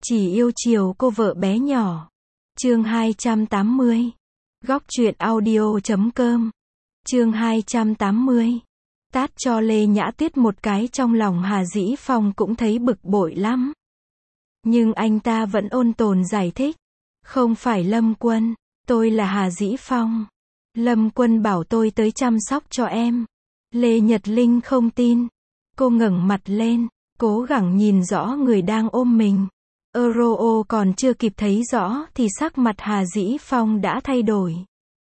Chỉ yêu chiều cô vợ bé nhỏ. Chương 280. Góc truyện audio.com. Chương 280. Tát cho Lê Nhã Tuyết một cái, trong lòng Hà Dĩ Phong cũng thấy bực bội lắm. Nhưng anh ta vẫn ôn tồn giải thích. Không phải Lâm Quân, tôi là Hà Dĩ Phong. Lâm Quân bảo tôi tới chăm sóc cho em. Lê Nhật Linh không tin. Cô ngẩng mặt lên, cố gắng nhìn rõ người đang ôm mình. Còn chưa kịp thấy rõ thì sắc mặt Hà Dĩ Phong đã thay đổi.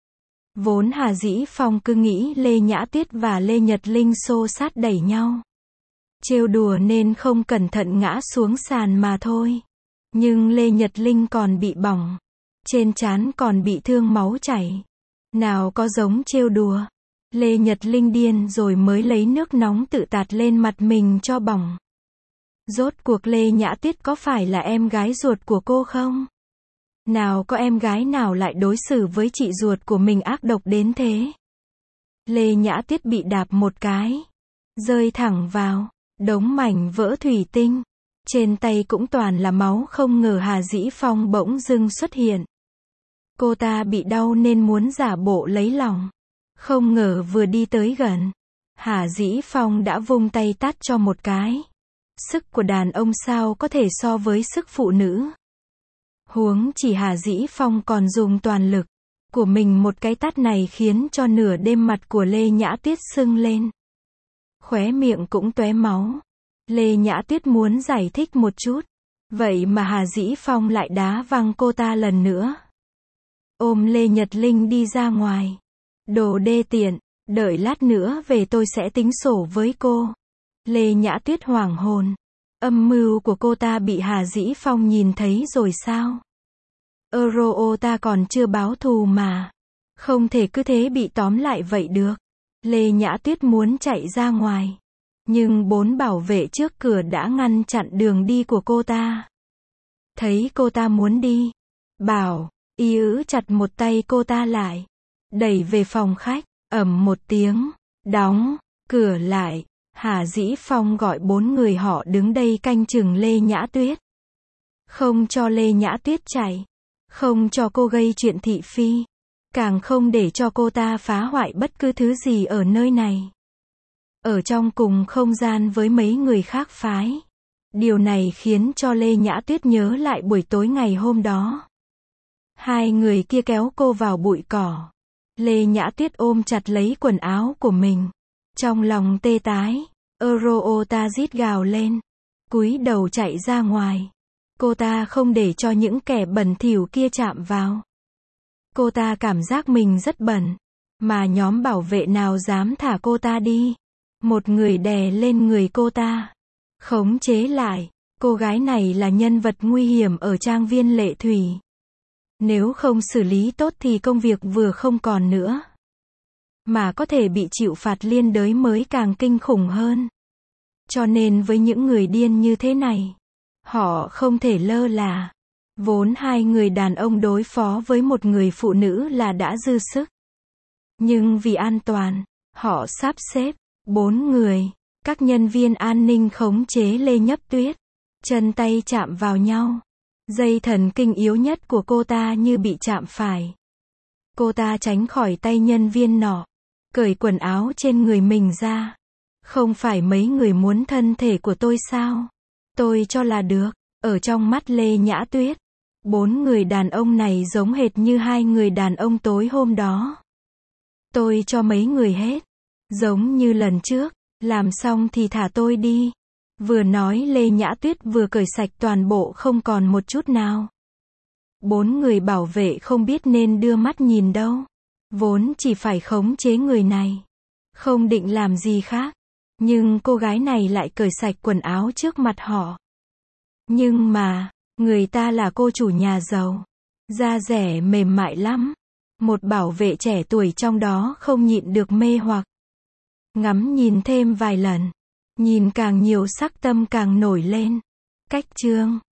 Vốn Hà Dĩ Phong cứ nghĩ Lê Nhã Tuyết và Lê Nhật Linh xô xát đẩy nhau, trêu đùa nên không cẩn thận ngã xuống sàn mà thôi. Nhưng Lê Nhật Linh còn bị bỏng, trên trán còn bị thương máu chảy. Nào có giống trêu đùa. Lê Nhật Linh điên rồi mới lấy nước nóng tự tạt lên mặt mình cho bỏng. Rốt cuộc Lê Nhã Tuyết có phải là em gái ruột của cô không? Nào có em gái nào lại đối xử với chị ruột của mình ác độc đến thế? Lê Nhã Tuyết bị đạp một cái, rơi thẳng vào đống mảnh vỡ thủy tinh. Trên tay cũng toàn là máu, không ngờ Hà Dĩ Phong bỗng dưng xuất hiện. Cô ta bị đau nên muốn giả bộ lấy lòng. Không ngờ vừa đi tới gần, Hà Dĩ Phong đã vung tay tát cho một cái. Sức của đàn ông sao có thể so với sức phụ nữ. Huống chỉ Hà Dĩ Phong còn dùng toàn lực của mình, một cái tát này khiến cho nửa đêm mặt của Lê Nhã Tuyết sưng lên. Khóe miệng cũng tóe máu. Lê Nhã Tuyết muốn giải thích một chút, vậy mà Hà Dĩ Phong lại đá văng cô ta lần nữa. Ôm Lê Nhật Linh đi ra ngoài. Đồ đê tiện, đợi lát nữa về tôi sẽ tính sổ với cô. Lê Nhã Tuyết hoảng hồn. Âm mưu của cô ta bị Hà Dĩ Phong nhìn thấy rồi sao? Ta còn chưa báo thù mà. Không thể cứ thế bị tóm lại vậy được. Lê Nhã Tuyết muốn chạy ra ngoài, nhưng 4 bảo vệ trước cửa đã ngăn chặn đường đi của cô ta. Thấy cô ta muốn đi, bảo y chặt một tay cô ta lại, đẩy về phòng khách, ầm một tiếng, đóng cửa lại. Hà Dĩ Phong gọi 4 người họ đứng đây canh chừng Lê Nhã Tuyết. Không cho Lê Nhã Tuyết chạy, không cho cô gây chuyện thị phi, càng không để cho cô ta phá hoại bất cứ thứ gì ở nơi này. Ở trong cùng không gian với mấy người khác phái. Điều này khiến cho Lê Nhã Tuyết nhớ lại buổi tối ngày hôm đó. 2 người kia kéo cô vào bụi cỏ. Lê Nhã Tuyết ôm chặt lấy quần áo của mình. Trong lòng tê tái, ta rít gào lên, cúi đầu chạy ra ngoài. Cô ta không để cho những kẻ bẩn thỉu kia chạm vào. Cô ta cảm giác mình rất bẩn, mà nhóm bảo vệ nào dám thả cô ta đi. Một người đè lên người cô ta, khống chế lại. Cô gái này là nhân vật nguy hiểm ở trang viên Lệ Thủy. Nếu không xử lý tốt thì công việc vừa không còn nữa, mà có thể bị chịu phạt liên đới mới càng kinh khủng hơn. Cho nên với những người điên như thế này, họ không thể lơ là. Vốn 2 người đàn ông đối phó với một người phụ nữ là đã dư sức. Nhưng vì an toàn, họ sắp xếp 4 người, các nhân viên an ninh khống chế Lê Nhã Tuyết. Chân tay chạm vào nhau. Dây thần kinh yếu nhất của cô ta như bị chạm phải. Cô ta tránh khỏi tay nhân viên nọ, cởi quần áo trên người mình ra. Không phải mấy người muốn thân thể của tôi sao? Tôi cho là được. Ở trong mắt Lê Nhã Tuyết, 4 người đàn ông này giống hệt như 2 người đàn ông tối hôm đó. Tôi cho mấy người hết. Giống như lần trước, làm xong thì thả tôi đi. Vừa nói Lê Nhã Tuyết vừa cởi sạch toàn bộ không còn một chút nào. 4 người bảo vệ không biết nên đưa mắt nhìn đâu. Vốn chỉ phải khống chế người này, không định làm gì khác. Nhưng cô gái này lại cởi sạch quần áo trước mặt họ. Nhưng mà, người ta là cô chủ nhà giàu, da dẻ mềm mại lắm. Một bảo vệ trẻ tuổi trong đó không nhịn được mê hoặc. Ngắm nhìn thêm vài lần, nhìn càng nhiều sắc tâm càng nổi lên. Cách chương